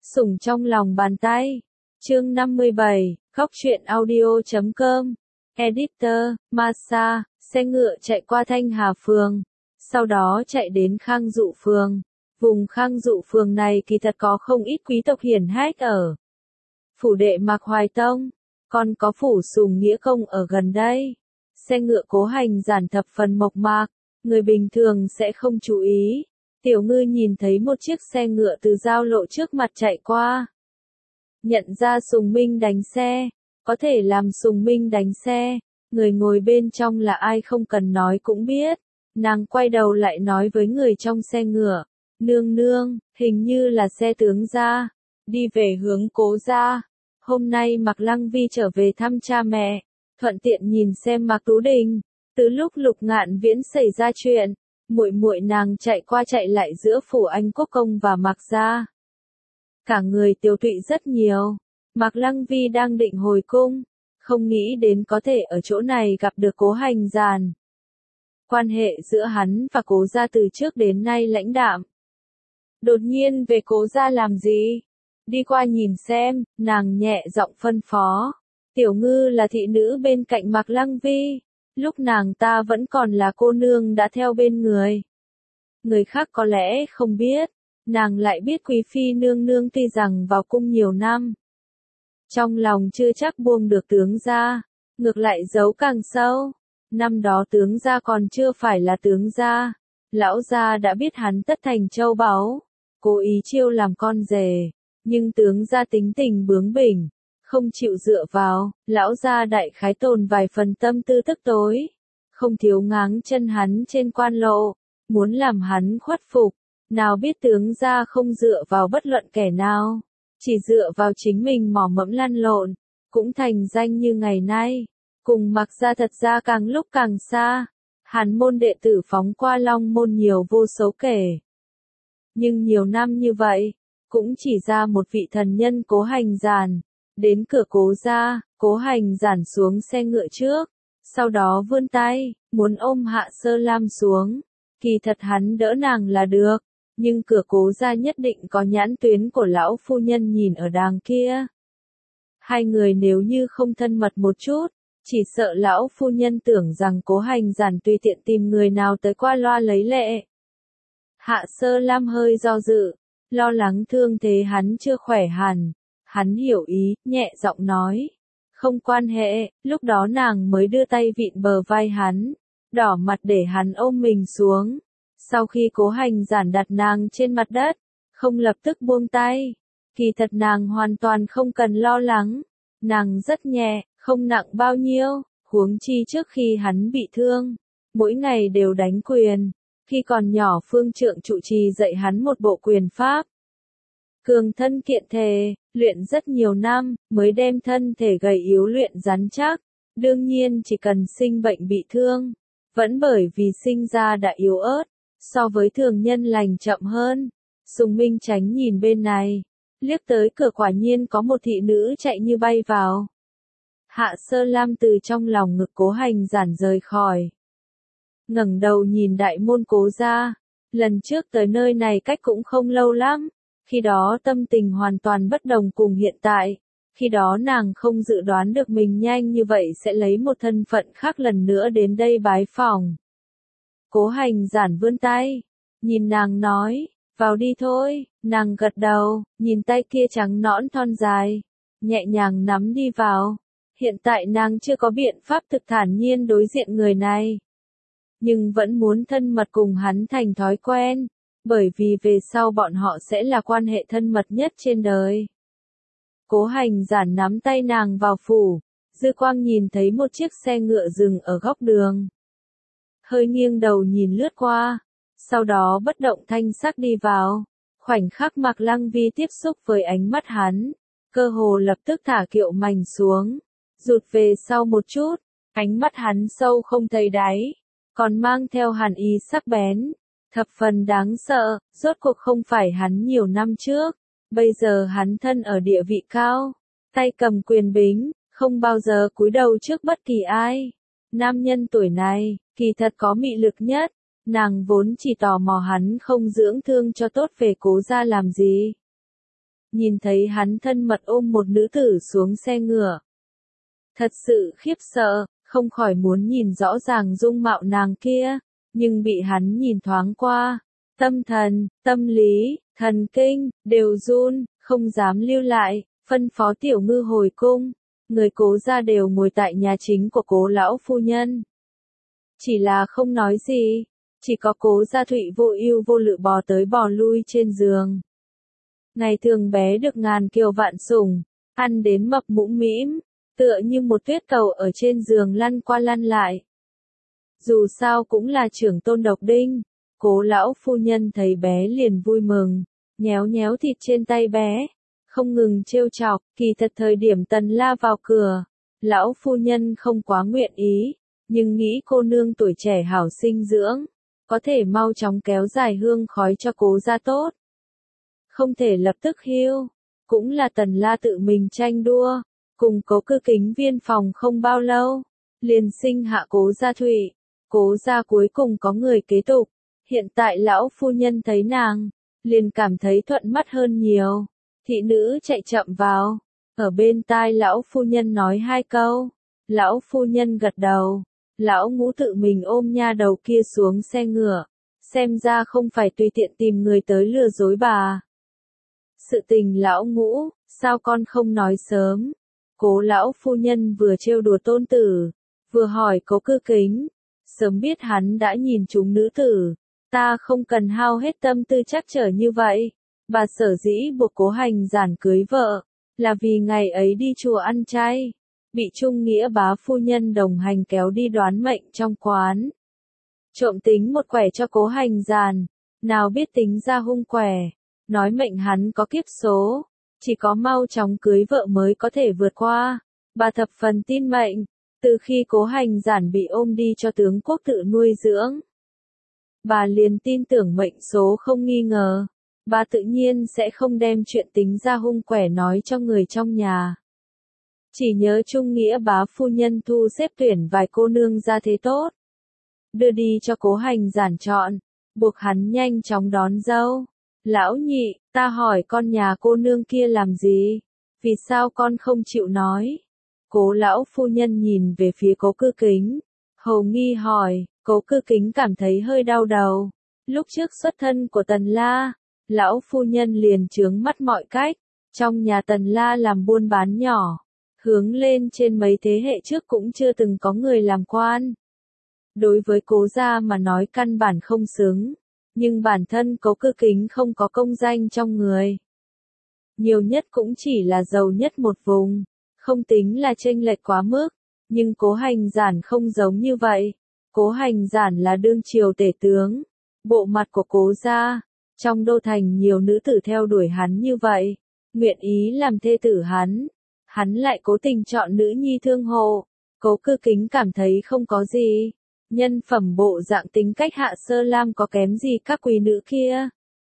Sủng trong lòng bàn tay. Chương 57, khóc chuyện audio.com. Editor, Masa, xe ngựa chạy qua Thanh Hà Phường. Sau đó chạy đến Khang Dụ Phường. Vùng Khang Dụ Phường này kỳ thật có không ít quý tộc hiển hách ở. Phủ đệ Mạc Hoài Tông, còn có phủ Sùng Nghĩa Công ở gần đây. Xe ngựa Cố Hành Giản thập phần mộc mạc, người bình thường sẽ không chú ý. Tiểu Ngư nhìn thấy một chiếc xe ngựa từ giao lộ trước mặt chạy qua. Nhận ra Sùng Minh đánh xe, có thể làm Sùng Minh đánh xe, người ngồi bên trong là ai không cần nói cũng biết. Nàng quay đầu lại nói với người trong xe ngựa, nương nương, hình như là xe tướng gia, đi về hướng Cố gia. Hôm nay Mạc Lăng Vi trở về thăm cha mẹ, thuận tiện nhìn xem Mạc Tú Đình. Từ lúc Lục Ngạn Viễn xảy ra chuyện, muội muội nàng chạy qua chạy lại giữa phủ Anh Quốc Công và Mạc gia. Cả người tiêu tụy rất nhiều. Mạc Lăng Vi đang định hồi cung, không nghĩ đến có thể ở chỗ này gặp được Cố Hành Giản. Quan hệ giữa hắn và Cố gia từ trước đến nay lãnh đạm. Đột nhiên về Cố gia làm gì? Đi qua nhìn xem, nàng nhẹ giọng phân phó. Tiểu Ngư là thị nữ bên cạnh Mạc Lăng Vi. Lúc nàng ta vẫn còn là cô nương đã theo bên người. Người khác có lẽ không biết, nàng lại biết Quý Phi nương nương tuy rằng vào cung nhiều năm. Trong lòng chưa chắc buông được tướng gia, ngược lại giấu càng sâu. Năm đó tướng gia còn chưa phải là tướng gia, lão gia đã biết hắn tất thành châu báu, cố ý chiêu làm con rể, nhưng tướng gia tính tình bướng bỉnh, không chịu dựa vào, lão gia đại khái tồn vài phần tâm tư tức tối, không thiếu ngáng chân hắn trên quan lộ, muốn làm hắn khuất phục, nào biết tướng gia không dựa vào bất luận kẻ nào, chỉ dựa vào chính mình mò mẫm lăn lộn, cũng thành danh như ngày nay. Cùng Mạc gia thật ra càng lúc càng xa, Hàn môn đệ tử phóng qua Long môn nhiều vô số kể. Nhưng nhiều năm như vậy, cũng chỉ ra một vị thần nhân Cố Hành Giản. Đến cửa Cố gia, Cố Hành Giản xuống xe ngựa trước, sau đó vươn tay, muốn ôm Hạ Sơ Lam xuống. Kỳ thật hắn đỡ nàng là được, nhưng cửa Cố gia nhất định có nhãn tuyến của lão phu nhân nhìn ở đàng kia. Hai người nếu như không thân mật một chút, chỉ sợ lão phu nhân tưởng rằng Cố Hành Giản tùy tiện tìm người nào tới qua loa lấy lệ. Hạ Sơ Lam hơi do dự, lo lắng thương thế hắn chưa khỏe hẳn. Hắn hiểu ý, nhẹ giọng nói. Không quan hệ, lúc đó nàng mới đưa tay vịn bờ vai hắn, đỏ mặt để hắn ôm mình xuống. Sau khi Cố Hành Giản đặt nàng trên mặt đất, không lập tức buông tay. Kỳ thật nàng hoàn toàn không cần lo lắng. Nàng rất nhẹ, không nặng bao nhiêu, huống chi trước khi hắn bị thương, mỗi ngày đều đánh quyền. Khi còn nhỏ phương trượng trụ trì dạy hắn một bộ quyền pháp. Cường thân kiện thể, luyện rất nhiều năm, mới đem thân thể gầy yếu luyện rắn chắc. Đương nhiên chỉ cần sinh bệnh bị thương, vẫn bởi vì sinh ra đã yếu ớt, so với thường nhân lành chậm hơn. Sùng Minh Chánh nhìn bên này, liếc tới cửa quả nhiên có một thị nữ chạy như bay vào. Hạ Sơ Lam từ trong lòng ngực Cố Hành Giản rời khỏi. Ngẩng đầu nhìn đại môn Cố gia, lần trước tới nơi này cách cũng không lâu lắm. Khi đó tâm tình hoàn toàn bất đồng cùng hiện tại, khi đó nàng không dự đoán được mình nhanh như vậy sẽ lấy một thân phận khác lần nữa đến đây bái phỏng. Cố Hành Giản vươn tay, nhìn nàng nói, vào đi thôi, nàng gật đầu, nhìn tay kia trắng nõn thon dài, nhẹ nhàng nắm đi vào. Hiện tại nàng chưa có biện pháp thực thản nhiên đối diện người này, nhưng vẫn muốn thân mật cùng hắn thành thói quen. Bởi vì về sau bọn họ sẽ là quan hệ thân mật nhất trên đời. Cố Hành Giản nắm tay nàng vào phủ, dư quang nhìn thấy một chiếc xe ngựa dừng ở góc đường. Hơi nghiêng đầu nhìn lướt qua, sau đó bất động thanh sắc đi vào. Khoảnh khắc Mạc Lăng Vi tiếp xúc với ánh mắt hắn, cơ hồ lập tức thả kiệu mành xuống, rụt về sau một chút, ánh mắt hắn sâu không thấy đáy, còn mang theo hàn ý sắc bén. Thập phần đáng sợ, rốt cuộc không phải hắn nhiều năm trước, bây giờ hắn thân ở địa vị cao, tay cầm quyền bính, không bao giờ cúi đầu trước bất kỳ ai. Nam nhân tuổi này, kỳ thật có mị lực nhất, nàng vốn chỉ tò mò hắn không dưỡng thương cho tốt về Cố gia làm gì. nhìn thấy hắn thân mật ôm một nữ tử xuống xe ngựa. Thật sự khiếp sợ, không khỏi muốn nhìn rõ ràng dung mạo nàng kia, nhưng bị hắn nhìn thoáng qua, tâm thần, tâm lý, thần kinh, đều run, không dám lưu lại, phân phó Tiểu Ngư hồi cung, người Cố gia đều ngồi tại nhà chính của Cố lão phu nhân. Chỉ là không nói gì, chỉ có Cố Gia Thụy vô ưu vô lự bò tới bò lui trên giường. Ngày thường bé được ngàn kiều vạn sủng, ăn đến mập mũm mĩm, tựa như một tuyết cầu ở trên giường lăn qua lăn lại. Dù sao cũng là trưởng tôn độc đinh, Cố lão phu nhân thấy bé liền vui mừng, nhéo nhéo thịt trên tay bé, không ngừng trêu chọc. Kỳ thật thời điểm Tần La vào cửa, lão phu nhân không quá nguyện ý, nhưng nghĩ cô nương tuổi trẻ hảo sinh dưỡng, có thể mau chóng kéo dài hương khói cho Cố gia tốt. Không thể lập tức hưu, cũng là Tần La tự mình tranh đua, cùng Cố Cư Kính viên phòng không bao lâu, liền sinh hạ Cố Gia Thụy. Cố gia cuối cùng có người kế tục, hiện tại lão phu nhân thấy nàng, liền cảm thấy thuận mắt hơn nhiều. Thị nữ chạy chậm vào, ở bên tai lão phu nhân nói hai câu, lão phu nhân gật đầu, lão ngũ tự mình ôm nha đầu kia xuống xe ngựa, xem ra không phải tùy tiện tìm người tới lừa dối bà. Sự tình lão ngũ, sao con không nói sớm? Cố lão phu nhân vừa trêu đùa tôn tử, vừa hỏi Cố Cư Kính, sớm biết hắn đã nhìn trúng nữ tử, ta không cần hao hết tâm tư chắc trở như vậy. Bà sở dĩ buộc Cố Hành Giản cưới vợ, là vì ngày ấy đi chùa ăn chay, bị Trung Nghĩa bá phu nhân đồng hành kéo đi đoán mệnh trong quán. Trộm tính một quẻ cho Cố Hành Giản, nào biết tính ra hung quẻ, nói mệnh hắn có kiếp số, chỉ có mau chóng cưới vợ mới có thể vượt qua. Bà thập phần tin mệnh, từ khi Cố Hành Giản bị ôm đi cho tướng quốc tự nuôi dưỡng, bà liền tin tưởng mệnh số không nghi ngờ. Bà tự nhiên sẽ không đem chuyện tính ra hung quẻ nói cho người trong nhà. Chỉ nhớ Trung Nghĩa bá phu nhân thu xếp tuyển vài cô nương ra thế tốt, đưa đi cho Cố Hành Giản chọn, buộc hắn nhanh chóng đón dâu. Lão nhị, ta hỏi con nhà cô nương kia làm gì? Vì sao con không chịu nói? Cố lão phu nhân nhìn về phía Cố Cư Kính, hầu nghi hỏi. Cố Cư Kính cảm thấy hơi đau đầu. Lúc trước xuất thân của Tần La, lão phu nhân liền chướng mắt mọi cách, trong nhà Tần La làm buôn bán nhỏ, hướng lên trên mấy thế hệ trước cũng chưa từng có người làm quan. Đối với Cố gia mà nói căn bản không xứng, nhưng bản thân Cố Cư Kính không có công danh trong người. Nhiều nhất cũng chỉ là giàu nhất một vùng, không tính là chênh lệch quá mức, nhưng Cố Hành Giản không giống như vậy. Cố Hành Giản là đương triều tể tướng, bộ mặt của Cố gia, trong đô thành nhiều nữ tử theo đuổi hắn như vậy, nguyện ý làm thê tử hắn lại cố tình chọn nữ nhi thương hộ. Cố Cư Kính cảm thấy không có gì, nhân phẩm bộ dạng tính cách Hạ Sơ Lam có kém gì các quý nữ kia.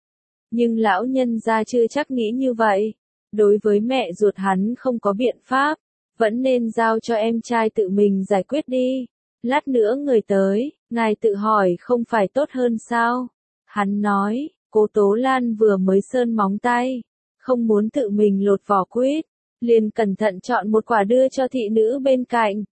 Nhưng lão nhân gia chưa chắc nghĩ như vậy, đối với mẹ ruột hắn không có biện pháp, vẫn nên giao cho em trai tự mình giải quyết đi. Lát nữa người tới, ngài tự hỏi không phải tốt hơn sao? Hắn nói, Cố Tố Lan vừa mới sơn móng tay, không muốn tự mình lột vỏ quýt, liền cẩn thận chọn một quả đưa cho thị nữ bên cạnh.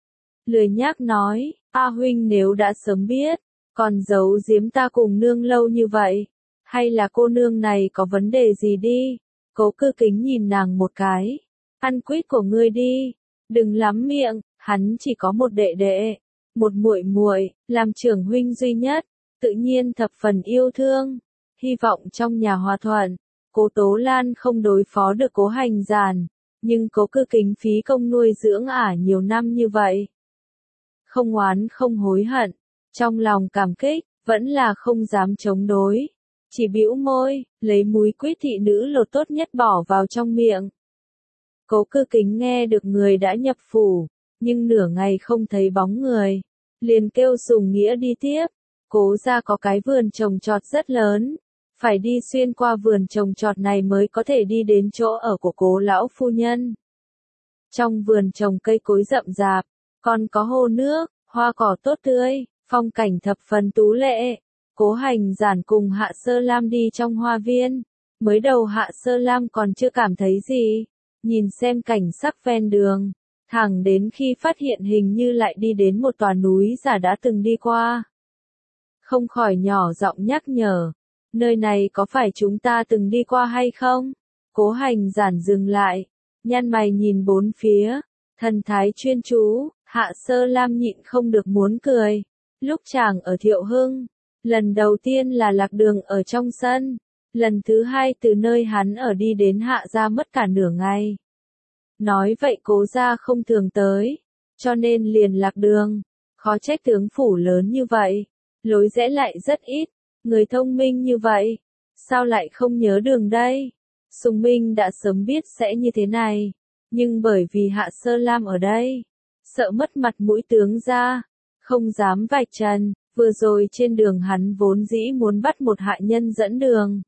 Lười nhác nói, A huynh nếu đã sớm biết, còn giấu giếm ta cùng nương lâu như vậy, hay là cô nương này có vấn đề gì đi? Cố Cư Kính nhìn nàng một cái, ăn quýt của ngươi đi, đừng lắm miệng. Hắn chỉ có một đệ đệ, một muội muội, làm trưởng huynh duy nhất, tự nhiên thập phần yêu thương, hy vọng trong nhà hòa thuận. Cố Tố Lan không đối phó được Cố Hành Giản, nhưng Cố Cư Kính phí công nuôi dưỡng ả nhiều năm như vậy, không oán không hối hận, trong lòng cảm kích, vẫn là không dám chống đối, chỉ bĩu môi, lấy múi quýt thị nữ lột tốt nhất bỏ vào trong miệng. Cố Cư Kính nghe được người đã nhập phủ, nhưng nửa ngày không thấy bóng người, liền kêu Sùng Nghĩa đi tiếp. Cố gia có cái vườn trồng trọt rất lớn, phải đi xuyên qua vườn trồng trọt này mới có thể đi đến chỗ ở của Cố lão phu nhân. Trong vườn trồng cây cối rậm rạp, còn có hồ nước, hoa cỏ tốt tươi, phong cảnh thập phần tú lệ. Cố Hành Giản cùng Hạ Sơ Lam đi trong hoa viên, Mới đầu Hạ Sơ Lam còn chưa cảm thấy gì, nhìn xem cảnh sắc ven đường, thẳng đến khi phát hiện hình như lại đi đến một tòa núi giả đã từng đi qua. Không khỏi nhỏ giọng nhắc nhở, nơi này có phải chúng ta từng đi qua hay không? Cố Hành Giản dừng lại, nhăn mày nhìn bốn phía, thần thái chuyên chú, Hạ Sơ Lam nhịn không được muốn cười. Lúc chàng ở Thiệu Hưng, lần đầu tiên là lạc đường ở trong sân, lần thứ hai từ nơi hắn ở đi đến Hạ gia mất cả nửa ngày. Nói vậy Cố gia không thường tới, cho nên liền lạc đường, khó trách tướng phủ lớn như vậy, lối rẽ lại rất ít, người thông minh như vậy, sao lại không nhớ đường đây? Sùng Minh đã sớm biết sẽ như thế này, nhưng bởi vì Hạ Sơ Lam ở đây, sợ mất mặt mũi tướng gia, không dám vạch trần, vừa rồi trên đường hắn vốn dĩ muốn bắt một hạ nhân dẫn đường.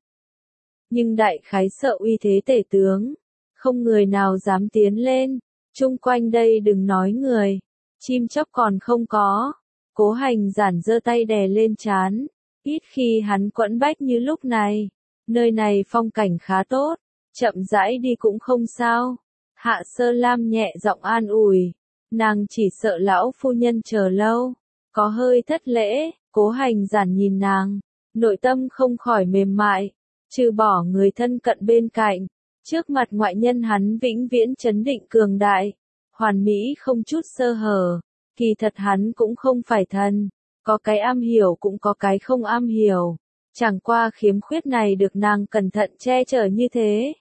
Nhưng đại khái sợ uy thế tể tướng, không người nào dám tiến lên, chung quanh đây đừng nói người, chim chóc còn không có. Cố Hành Giản giơ tay đè lên trán, ít khi hắn quẫn bách như lúc này, nơi này phong cảnh khá tốt, chậm rãi đi cũng không sao. Hạ Sơ Lam nhẹ giọng an ủi, nàng chỉ sợ lão phu nhân chờ lâu, có hơi thất lễ. Cố Hành Giản nhìn nàng, nội tâm không khỏi mềm mại, trừ bỏ người thân cận bên cạnh, trước mặt ngoại nhân hắn vĩnh viễn trấn định cường đại, hoàn mỹ không chút sơ hở. Kỳ thật hắn cũng không phải thần, có cái am hiểu cũng có cái không am hiểu, chẳng qua khiếm khuyết này được nàng cẩn thận che chở như thế.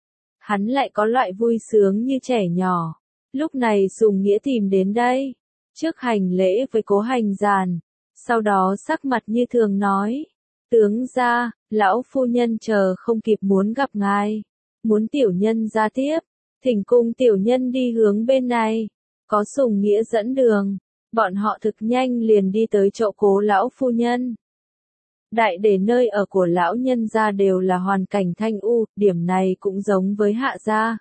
Hắn lại có loại vui sướng như trẻ nhỏ. Lúc này Sùng Nghĩa tìm đến đây, trước hành lễ với Cố Hành Giản, sau đó sắc mặt như thường nói, tướng gia, lão phu nhân chờ không kịp muốn gặp ngài, muốn tiểu nhân ra tiếp, thỉnh cùng tiểu nhân đi hướng bên này. Có Sùng Nghĩa dẫn đường, bọn họ thực nhanh liền đi tới chỗ Cố lão phu nhân. Đại để nơi ở của lão nhân gia đều là hoàn cảnh thanh u, điểm này cũng giống với Hạ gia.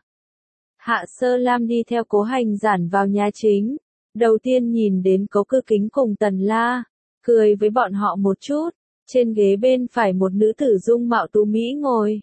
Hạ Sơ Lam đi theo Cố Hành Giản vào nhà chính, đầu tiên nhìn đến Cố Cư Kính cùng Tần La, cười với bọn họ một chút, trên ghế bên phải một nữ tử dung mạo tú mỹ ngồi.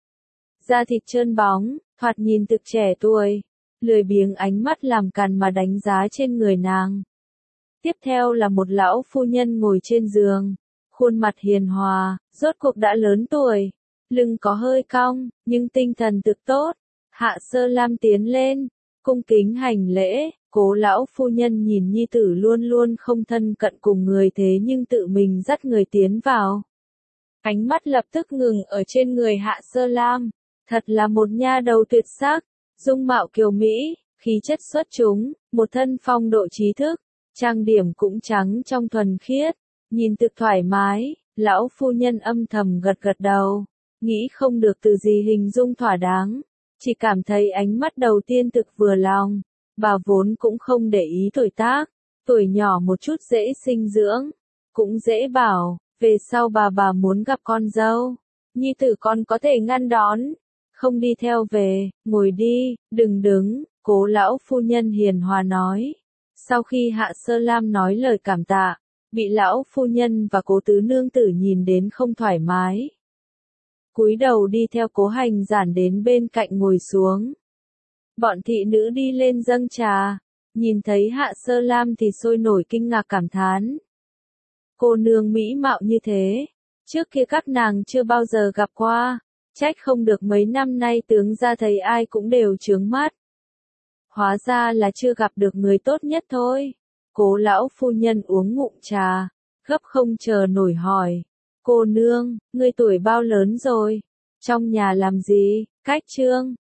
Da thịt trơn bóng, thoạt nhìn thực trẻ tuổi, lười biếng ánh mắt làm càn mà đánh giá trên người nàng. Tiếp theo là một lão phu nhân ngồi trên giường, khuôn mặt hiền hòa, rốt cuộc đã lớn tuổi, lưng có hơi cong, nhưng tinh thần thực tốt. Hạ Sơ Lam tiến lên, cung kính hành lễ. Cố lão phu nhân nhìn nhi tử luôn luôn không thân cận cùng người thế nhưng tự mình dắt người tiến vào. Ánh mắt lập tức ngừng ở trên người Hạ Sơ Lam, thật là một nha đầu tuyệt sắc, dung mạo kiều mỹ, khí chất xuất chúng, một thân phong độ trí thức, trang điểm cũng trắng trong thuần khiết, nhìn thực thoải mái. Lão phu nhân âm thầm gật gật đầu, nghĩ không được từ gì hình dung thỏa đáng, chỉ cảm thấy ánh mắt đầu tiên thực vừa lòng. Bà vốn cũng không để ý tuổi tác, tuổi nhỏ một chút dễ sinh dưỡng, cũng dễ bảo, về sau bà muốn gặp con dâu, nhi tử con có thể ngăn đón, không đi theo về, ngồi đi, đừng đứng. Cố lão phu nhân hiền hòa nói. Sau khi Hạ Sơ Lam nói lời cảm tạ, bị lão phu nhân và Cố tứ nương tử nhìn đến không thoải mái, cúi đầu đi theo Cố Hành Giản đến bên cạnh ngồi xuống. Bọn thị nữ đi lên dâng trà, nhìn thấy Hạ Sơ Lam thì sôi nổi kinh ngạc cảm thán. Cô nương mỹ mạo như thế, trước kia các nàng chưa bao giờ gặp qua, trách không được mấy năm nay tướng gia thấy ai cũng đều chướng mắt. Hóa ra là chưa gặp được người tốt nhất thôi. Cố lão phu nhân uống ngụm trà, gấp không chờ nổi hỏi. Cô nương, ngươi tuổi bao lớn rồi? Trong nhà làm gì? Cách trương,